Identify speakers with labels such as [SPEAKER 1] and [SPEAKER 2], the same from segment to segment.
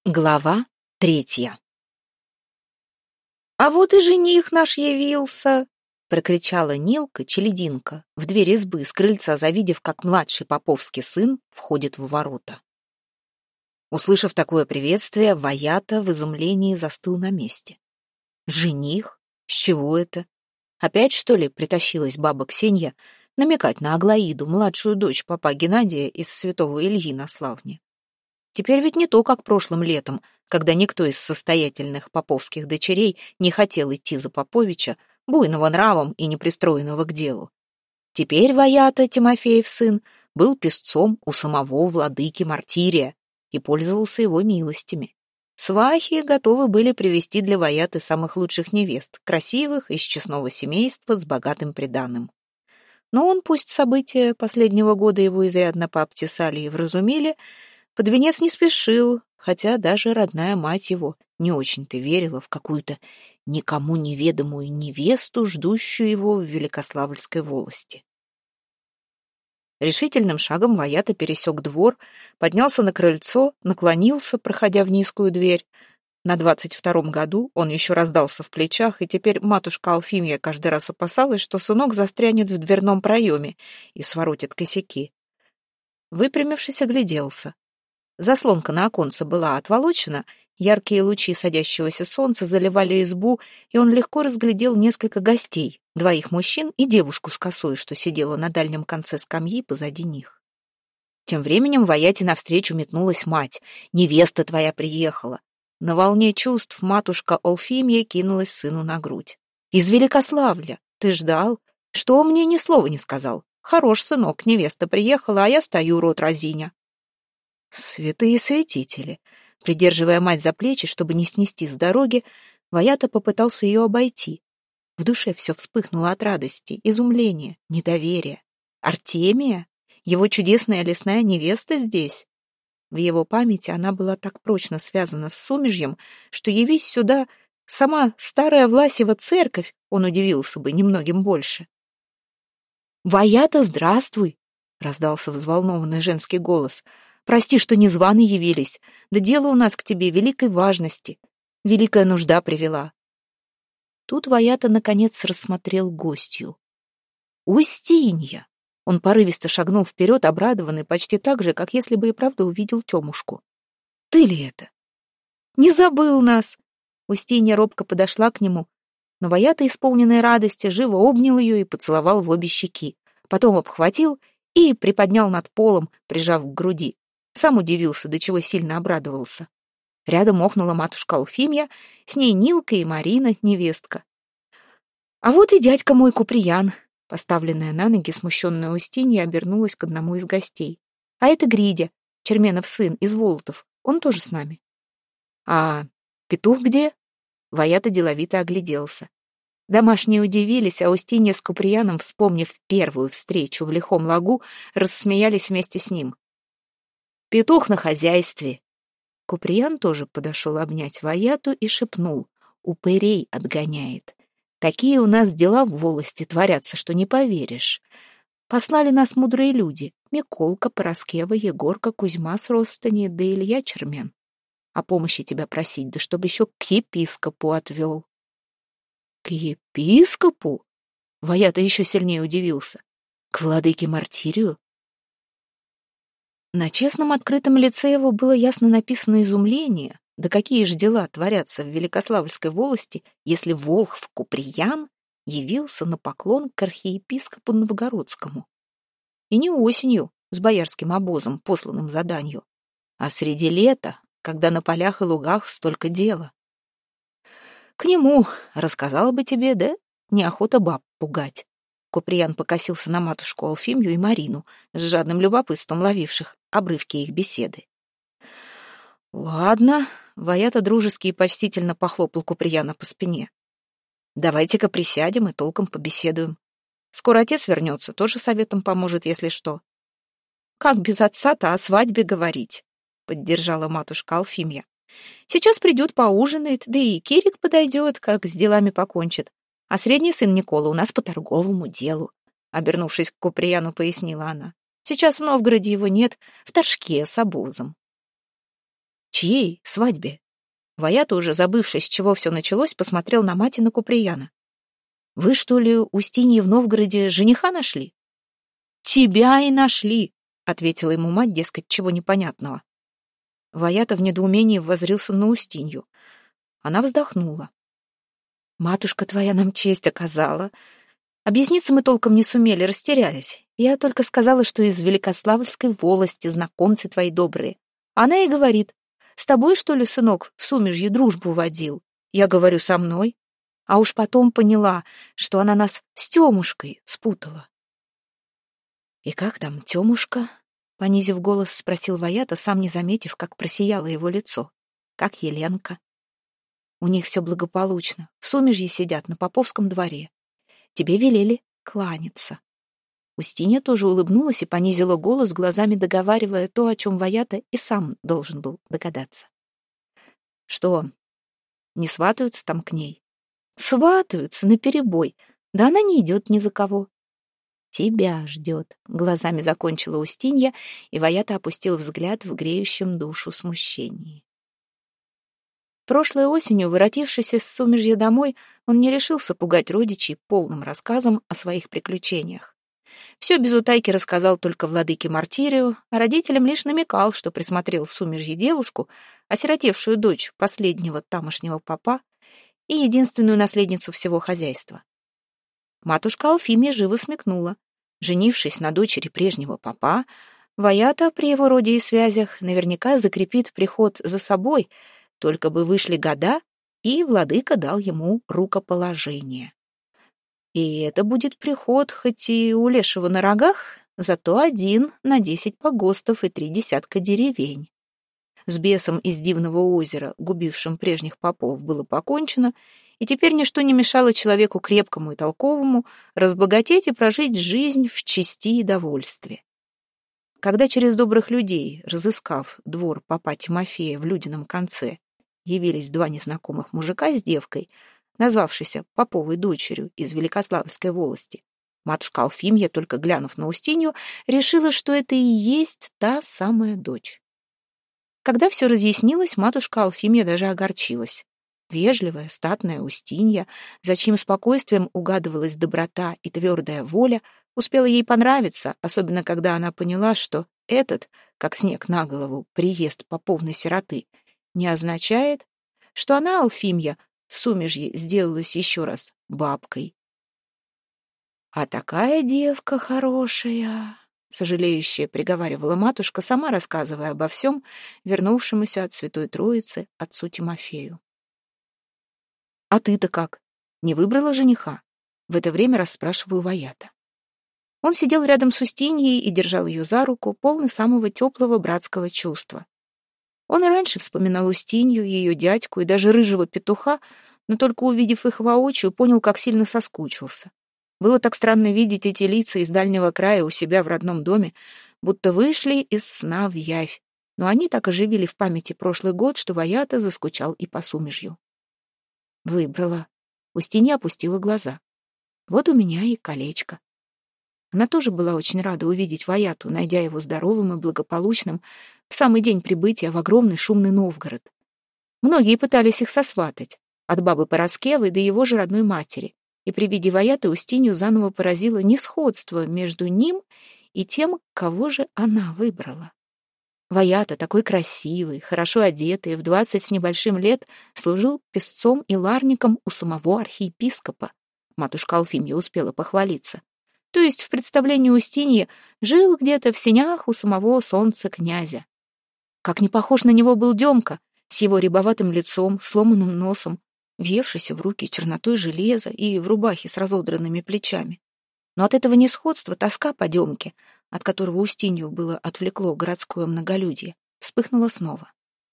[SPEAKER 1] Глава 3. «А вот и жених наш явился!» — прокричала Нилка-челединка в дверь избы с крыльца, завидев, как младший поповский сын входит в ворота. Услышав такое приветствие, Ваята в изумлении застыл на месте. «Жених? С чего это? Опять, что ли, притащилась баба Ксенья намекать на Аглаиду, младшую дочь попа Геннадия из святого Ильи на Славне? Теперь ведь не то, как прошлым летом, когда никто из состоятельных поповских дочерей не хотел идти за Поповича, буйного нравом и непристроенного к делу. Теперь Ваята, Тимофеев сын, был песцом у самого владыки Мартирия и пользовался его милостями. Свахи готовы были привести для Ваяты самых лучших невест, красивых, из честного семейства, с богатым приданым. Но он, пусть события последнего года его изрядно пообтесали и вразумили, под венец не спешил, хотя даже родная мать его не очень-то верила в какую-то никому неведомую невесту, ждущую его в Великославльской волости. Решительным шагом Ваята пересек двор, поднялся на крыльцо, наклонился, проходя в низкую дверь. На 22-м году он еще раздался в плечах, и теперь матушка Алфимья каждый раз опасалась, что сынок застрянет в дверном проеме и своротит косяки. Выпрямившись, огляделся. Заслонка на оконце была отволочена, яркие лучи садящегося солнца заливали избу, и он легко разглядел несколько гостей, 2 мужчин и девушку с косой, что сидела на дальнем конце скамьи позади них. Тем временем Ваяте навстречу метнулась мать. «Невеста твоя приехала!» На волне чувств матушка Олфимия кинулась сыну на грудь. «Из Великославля! Ты ждал? Что мне ни слова не сказал? Хорош, сынок, невеста приехала, а я стою, рот разиня». Святые святители! Придерживая мать за плечи, чтобы не снести с дороги, Ваята попытался ее обойти. В душе все вспыхнуло от радости, изумления, недоверия. Артемия? Его чудесная лесная невеста здесь? В его памяти она была так прочно связана с Сумежьем, что, явись сюда сама старая Власева церковь, он удивился бы немногим больше. «Ваята, здравствуй!» — раздался взволнованный женский голос. «Прости, что незваные явились. Да дело у нас к тебе великой важности. Великая нужда привела». Тут Ваята наконец рассмотрел гостью. Устинья! Он порывисто шагнул вперед, обрадованный почти так же, как если бы и правда увидел Темушку. «Ты ли это?» «Не забыл нас!» Устинья робко подошла к нему, но Ваята, исполненной радости, живо обнял ее и поцеловал в обе щеки. Потом обхватил и приподнял над полом, прижав к груди. Сам удивился, до чего сильно обрадовался. Рядом охнула матушка Алфимья, с ней Нилка и Марина, невестка. А вот и дядька мой Куприян. Поставленная на ноги смущенная Устинья обернулась к одному из гостей. А это Гридя, Черменов сын, из Волотов. Он тоже с нами. А петух где? Ваята деловито огляделся. Домашние удивились, а Устинья с Куприяном, вспомнив первую встречу в лихом лагу, рассмеялись вместе с ним. «Петух на хозяйстве!» Куприян тоже подошел обнять Ваяту и шепнул. «Упырей отгоняет. Такие у нас дела в волости творятся, что не поверишь. Послали нас мудрые люди. Миколка, Пороскева, Егорка, Кузьма с Ростани, да Илья Чермен. О помощи тебя просить, да чтоб еще к епископу отвел». «К епископу?» Ваята еще сильнее удивился. «К владыке Мартирию?» На честном открытом лице его было ясно написано изумление. Да какие же дела творятся в Великославльской волости, если волхв Куприян явился на поклон к архиепископу Новгородскому? И не осенью, с боярским обозом, посланным за данью, а среди лета, когда на полях и лугах столько дела. К нему рассказала бы тебе, да неохота баб пугать. Куприян покосился на матушку Алфимью и Марину, с жадным любопытством ловивших обрывки их беседы. «Ладно», — Ваята дружески и почтительно похлопал Куприяна по спине. «Давайте-ка присядем и толком побеседуем. Скоро отец вернется, тоже советом поможет, если что». «Как без отца-то о свадьбе говорить?» — поддержала матушка Алфимья. «Сейчас придет, поужинает, да и Кирик подойдет, как с делами покончит. А средний сын Никола у нас по торговому делу», — обернувшись к Куприяну, пояснила она. «Сейчас в Новгороде его нет, в Торжке с обозом». Чьей свадьбе? Ваята, уже забывшись, с чего все началось, посмотрел на мать и на Куприяна. Вы, что ли, Устинье в Новгороде жениха нашли? Тебя и нашли, ответила ему мать, дескать, чего непонятного. Ваята в недоумении воззрился на Устинью. Она вздохнула. Матушка твоя нам честь оказала. Объясниться мы толком не сумели, растерялись. Я только сказала, что из Великославльской волости знакомцы твои добрые. Она и говорит: с тобой, что ли, сынок, в Сумежье дружбу водил? Я говорю: со мной. А уж потом поняла, что она нас с Тёмушкой спутала. И как там Тёмушка? Понизив голос, спросил Ваята, сам не заметив, как просияло его лицо. Как Еленка? У них все благополучно. В Сумежье сидят на Поповском дворе. Тебе велели кланяться. Устинья тоже улыбнулась и понизила голос, глазами договаривая то, о чем Ваята и сам должен был догадаться. Что, не сватаются там к ней? Сватаются наперебой. Да она не идет ни за кого. Тебя ждет, глазами закончила Устинья, и Ваята опустил взгляд в греющем душу смущении. Прошлой осенью, воротившись из Сумежья домой, он не решился пугать родичей полным рассказом о своих приключениях. Все без утайки рассказал только владыке Мартирию, а родителям лишь намекал, что присмотрел в Сумежье девушку, осиротевшую дочь последнего тамошнего попа и единственную наследницу всего хозяйства. Матушка Алфимия живо смекнула. Женившись на дочери прежнего попа, Ваята при его роде и связях наверняка закрепит приход за собой, только бы вышли года, и владыка дал ему рукоположение. И это будет приход, хоть и у лешего на рогах, зато 1 на 10 погостов и 3 десятка деревень. С бесом из Дивного озера, губившим прежних попов, было покончено, и теперь ничто не мешало человеку крепкому и толковому разбогатеть и прожить жизнь в чести и довольстве. Когда через добрых людей, разыскав двор попа Тимофея в Людином конце, явились 2 незнакомых мужика с девкой, назвавшейся поповой дочерью из Великославльской волости, матушка Алфимья, только глянув на Устинью, решила, что это и есть та самая дочь. Когда все разъяснилось, матушка Алфимья даже огорчилась. Вежливая, статная Устинья, за чьим спокойствием угадывалась доброта и твердая воля, успела ей понравиться, особенно когда она поняла, что этот, как снег на голову, приезд поповной сироты не означает, что она, Алфимья, в Сумежье сделалась еще раз бабкой. «А такая девка хорошая», — сожалеющая приговаривала матушка, сама рассказывая обо всем вернувшемуся от Святой Троицы отцу Тимофею. «А ты-то как? Не выбрала жениха?» — в это время расспрашивал Ваята. Он сидел рядом с Устиньей и держал ее за руку, полный самого теплого братского чувства. Он и раньше вспоминал Устинью, ее дядьку и даже рыжего петуха, но только увидев их воочию, понял, как сильно соскучился. Было так странно видеть эти лица из дальнего края у себя в родном доме, будто вышли из сна в явь, но они так оживили в памяти прошлый год, что Ваята заскучал и по Сумежью. Выбрала. Устинья опустила глаза. Вот у меня и колечко. Она тоже была очень рада увидеть Ваяту, найдя его здоровым и благополучным в самый день прибытия в огромный шумный Новгород. Многие пытались их сосватать, от бабы Пороскевой до его же родной матери, и при виде Ваяты Устинью заново поразило несходство между ним и тем, кого же она выбрала. Ваята, такой красивый, хорошо одетый, в 20 с небольшим лет, служил песцом и ларником у самого архиепископа. Матушка Алфимья успела похвалиться. То есть, в представлении Устиньи, жил где-то в сенях у самого солнца князя. Как не похож на него был Демка, с его рябоватым лицом, сломанным носом, въевшийся в руки чернотой железа и в рубахе с разодранными плечами. Но от этого несходства тоска по Демке, от которого Устинью было отвлекло городское многолюдие, вспыхнула снова.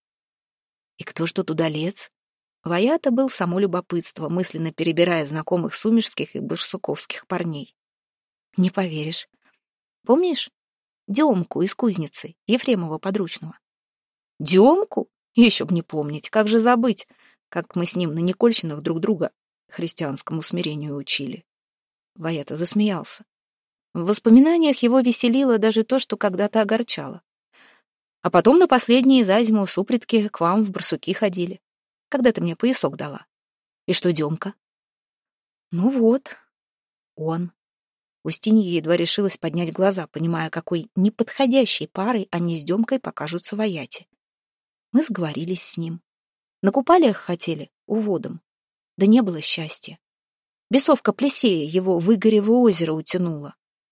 [SPEAKER 1] И кто ж тут удалец? Ваята был само любопытство, мысленно перебирая знакомых сумежских и барсуковских парней. Не поверишь. Помнишь Демку из кузницы, Ефремова подручного? Демку? Еще б не помнить, как же забыть, как мы с ним на Никольщинах друг друга христианскому смирению учили. Ваята засмеялся. В воспоминаниях его веселило даже то, что когда-то огорчало. А потом на последние за зиму супредки к вам в барсуки ходили, когда ты мне поясок дала. И что, Демка? Ну вот, он. Устинья едва решилась поднять глаза, понимая, какой неподходящей парой они с Демкой покажутся вояти. Мы сговорились с ним. На купалиях хотели, уводом. Да не было счастья. Бесовка Плесея его в Игорево озеро утянула.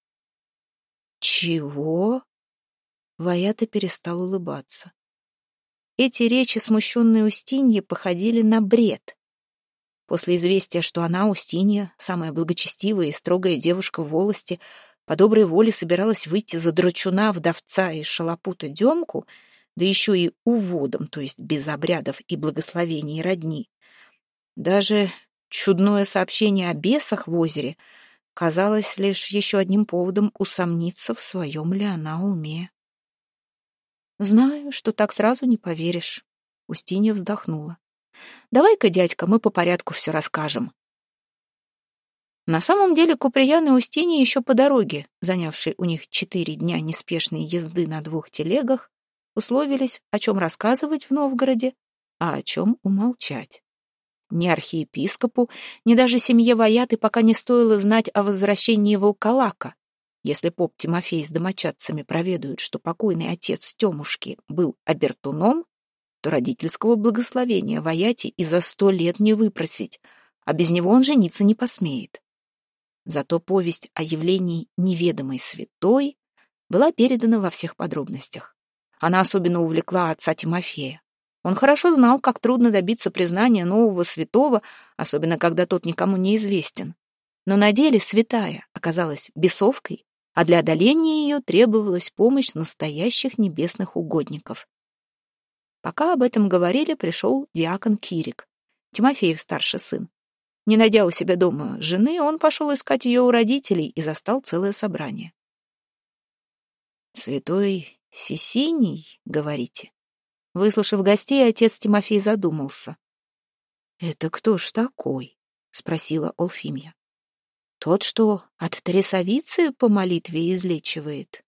[SPEAKER 1] Чего? Ваята перестал улыбаться. Эти речи смущенной Устиньи походили на бред. После известия, что она, Устинья, самая благочестивая и строгая девушка в волости, по доброй воле собиралась выйти за драчуна, вдовца и шалопута Демку, да еще и уводом, то есть без обрядов и благословений родни. Даже чудное сообщение о бесах в озере казалось лишь еще одним поводом усомниться, в своем ли она уме. «Знаю, что так сразу не поверишь», — Устинья вздохнула. «Давай-ка, дядька, мы по порядку все расскажем». На самом деле Куприян и Устинья еще по дороге, занявшей у них 4 дня неспешной езды на 2 телегах, условились, о чем рассказывать в Новгороде, а о чем умолчать. Ни архиепископу, ни даже семье Ваяты пока не стоило знать о возвращении Волколака. Если поп Тимофей с домочадцами проведают, что покойный отец Темушки был обертуном, то родительского благословения Ваяте и за 100 лет не выпросить, а без него он жениться не посмеет. Зато повесть о явлении неведомой святой была передана во всех подробностях. Она особенно увлекла отца Тимофея. Он хорошо знал, как трудно добиться признания нового святого, особенно когда тот никому не известен. Но на деле святая оказалась бесовкой, а для одоления ее требовалась помощь настоящих небесных угодников. Пока об этом говорили, пришел диакон Кирик, Тимофеев старший сын. Не найдя у себя дома жены, он пошел искать ее у родителей и застал целое собрание. «Святой Сисиний, говорите?» Выслушав гостей, отец Тимофей задумался. «Это кто ж такой?» — спросила Олфимья. «Тот, что от трясовицы по молитве излечивает?»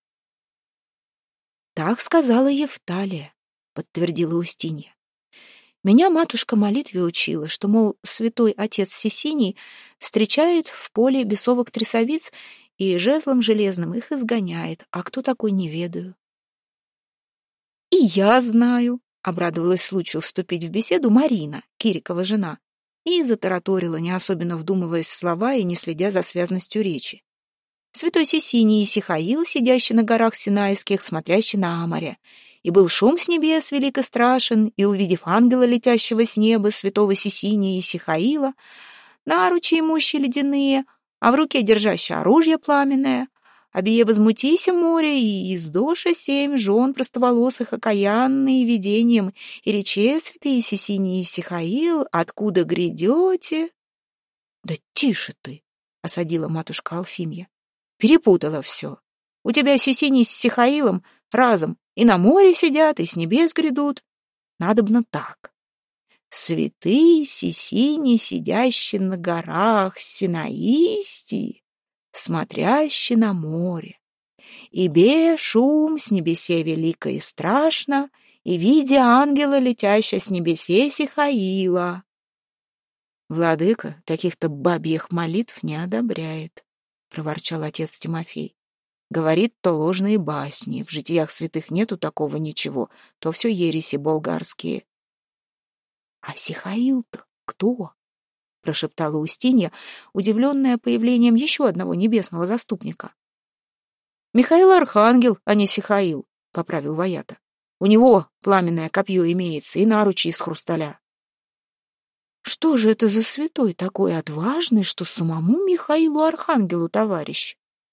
[SPEAKER 1] «Так сказала Евталия», — подтвердила Устинья. «Меня матушка молитве учила, что, мол, святой отец Сисиний встречает в поле бесовок-трясовиц и жезлом железным их изгоняет, а кто такой, не ведаю». «И я знаю», — обрадовалась случаю вступить в беседу Марина, Кирикова жена, и затараторила, не особенно вдумываясь в слова и не следя за связностью речи. Святой Сисиний и Сихаил, сидящий на горах Синайских, смотрящий на море, и был шум с небес велик и страшен, и, увидев ангела, летящего с неба, святого Сисиния и Сихаила, наручи имущие ледяные, а в руке держащее оружие пламенное, обие возмутися море, и издоша 7 жен простоволосых окаянные видением, и рече святые Сисиний и Сихаил, откуда грядете? — Да тише ты, — осадила матушка Алфимья. — Перепутала все. У тебя Сисиний с Сихаилом разом и на море сидят, и с небес грядут. Надобно так. Святые Сисиний, сидящий на горах Синаистии, смотрящий на море, и бе шум с небесе велико и страшно, и видя ангела, летящего с небесе Сихаила. Владыка таких-то бабьих молитв не одобряет, — проворчал отец Тимофей. Говорит, то ложные басни, в житиях святых нету такого ничего, то все ереси болгарские. — А Сихаил-то кто? — прошептала Устинья, удивленная появлением еще одного небесного заступника. — Михаил Архангел, а не Сихаил, — поправил Ваята. — У него пламенное копье имеется и наручи из хрусталя. — Что же это за святой такой отважный, что самому Михаилу Архангелу товарищ?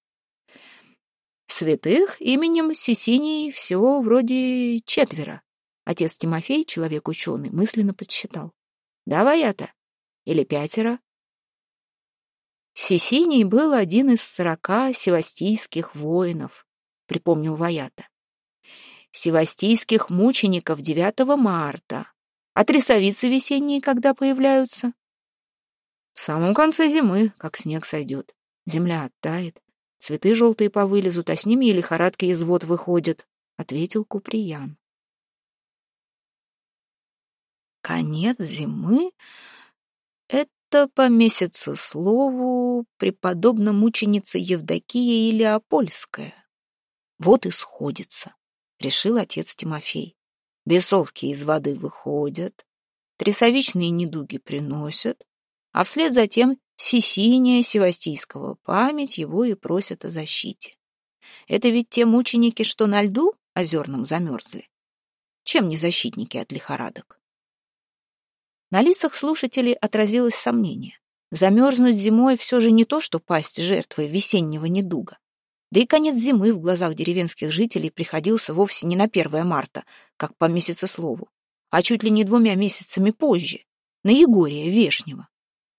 [SPEAKER 1] Святых именем Сисиний всего вроде 4. Отец Тимофей, человек ученый, мысленно подсчитал. Да, Ваята? Или 5? Сисиний был один из 40 севастийских воинов, припомнил Ваята. Севастийских мучеников 9 марта. А трясовицы весенние когда появляются? В самом конце зимы, как снег сойдет. Земля оттает. Цветы желтые повылезут, а с ними и лихорадки из вод выходят. — ответил Куприян. Конец зимы — это по месяцеслову преподобна мученица Евдокия Илеопольская. Вот и сходится, — решил отец Тимофей. Бесовки из воды выходят, трясовичные недуги приносят, а вслед за тем Сисиния Севастийского память его и просят о защите. Это ведь те мученики, что на льду озерном замерзли. Чем не защитники от лихорадок? На лицах слушателей отразилось сомнение. Замерзнуть зимой все же не то, что пасть жертвой весеннего недуга. Да и конец зимы в глазах деревенских жителей приходился вовсе не на 1 марта, как по месяцеслову, а чуть ли не 2 месяцами позже, на Егория Вешнего.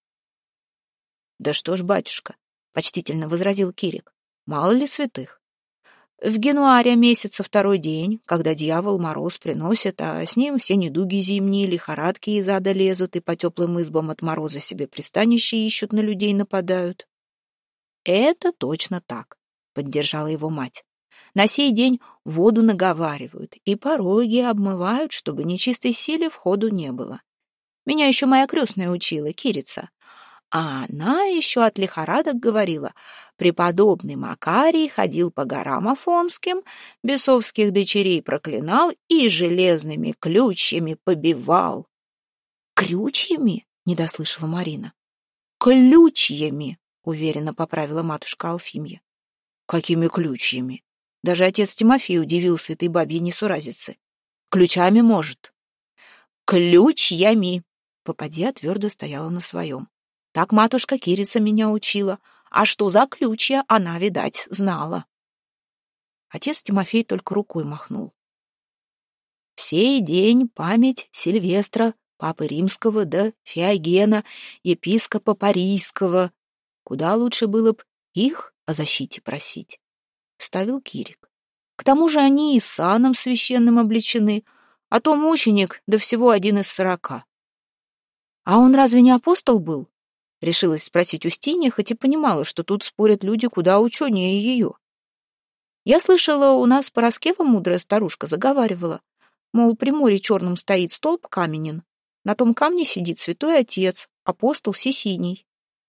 [SPEAKER 1] «Да что ж, батюшка», — почтительно возразил Кирик, — «мало ли святых. В Генуаре месяца 2-й день, когда дьявол мороз приносит, а с ним все недуги зимние, лихорадки из ада лезут и по теплым избам от мороза себе пристанище ищут, на людей нападают». «Это точно так», — поддержала его мать. «На сей день воду наговаривают и пороги обмывают, чтобы нечистой силе входу не было. Меня еще моя крестная учила, Кирица. А она еще от лихорадок говорила: преподобный Макарий ходил по горам Афонским, бесовских дочерей проклинал и железными ключьями побивал». «Крючьями?» — недослышала Марина. «Ключьями», — уверенно поправила матушка Алфимья. «Какими ключьями?» Даже отец Тимофей удивился этой бабьей несуразице. «Ключами, может?» «Ключьями», — попадья твердо стояла на своем. «Так матушка Кирица меня учила, а что за ключья, она, видать, знала». Отец Тимофей только рукой махнул. «В сей день память Сильвестра, папы Римского, да Феогена, епископа Парийского. Куда лучше было б их о защите просить», — вставил Кирик. «К тому же они и саном священным облечены, а то мученик, да всего 1 из 40. «А он разве не апостол был?» — решилась спросить Устинья, хоть и понимала, что тут спорят люди куда ученее ее. «Я слышала, у нас Пороскева мудрая старушка заговаривала, мол, при море черном стоит столб каменен, на том камне сидит святой отец, апостол Сисиний».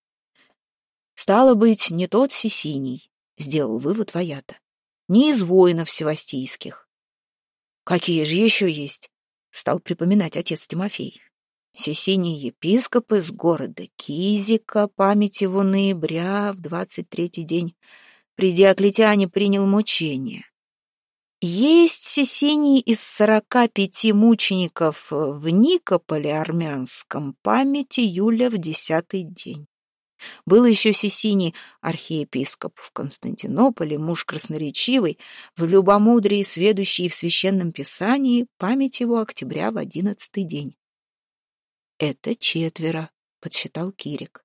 [SPEAKER 1] «Стало быть, не тот Сисиний», — сделал вывод Ваята, — «не из воинов севастийских». «Какие же еще есть?» — стал припоминать отец Тимофей. «Сисиний епископ из города Кизика, память его ноября, в 23-й день при Диоклетиане принял мучение. Есть Сисиний из 45 мучеников в Никополе армянском, память июля в 10-й день. Был еще Сисиний, архиепископ в Константинополе, муж красноречивый, в любомудрии сведущий в священном писании, память его октября в 11-й день». «Это 4», — подсчитал Кирик.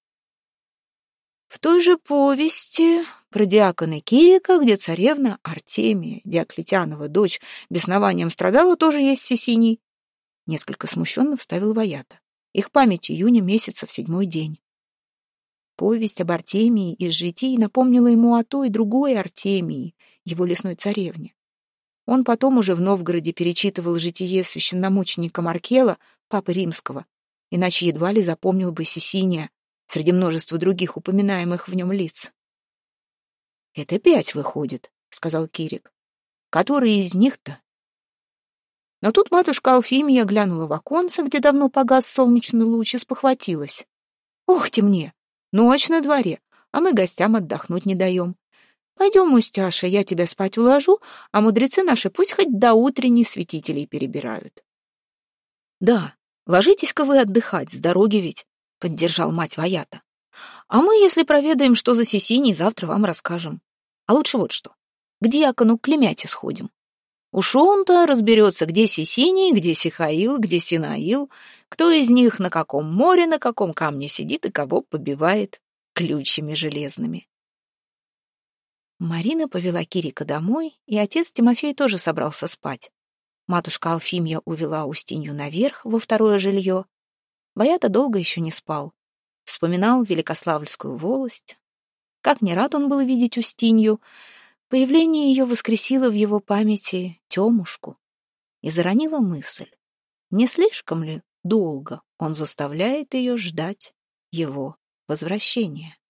[SPEAKER 1] В той же повести про диакона Кирика, где царевна Артемия, Диоклетианова дочь, беснованием страдала, тоже есть Сисиний. Несколько смущенно вставил Ваята. Их память июня месяца в 7-й день. Повесть об Артемии из житий напомнила ему о той и другой Артемии, его лесной царевне. Он потом уже в Новгороде перечитывал житие священномученика Маркела, папы Римского, иначе едва ли запомнил бы Сисиния среди множества других упоминаемых в нем лиц. «Это 5 выходит», — сказал Кирик. «Который из них-то?» Но тут матушка Алфимия глянула в оконце, где давно погас солнечный луч, и спохватилась. «Ох ты мне! Ночь на дворе, а мы гостям отдохнуть не даем. Пойдем, Устяша, я тебя спать уложу, а мудрецы наши пусть хоть до утренней святителей перебирают». «Да, ложитесь-ка вы отдыхать, с дороги ведь», — поддержал мать Ваята. «А мы, если проведаем, что за Сисиний, завтра вам расскажем. А лучше вот что, к диакону Клемяте сходим. Уж он-то разберется, где Сисиний, где Сихаил, где Синаил, кто из них на каком море, на каком камне сидит и кого побивает ключами железными». Марина повела Кирика домой, и отец Тимофей тоже собрался спать. Матушка Алфимья увела Устинью наверх во 2-е жилье. Ваята долго еще не спал. Вспоминал Великославльскую волость. Как не рад он был видеть Устинью. Появление ее воскресило в его памяти Темушку и заронило мысль, не слишком ли долго он заставляет ее ждать его возвращения.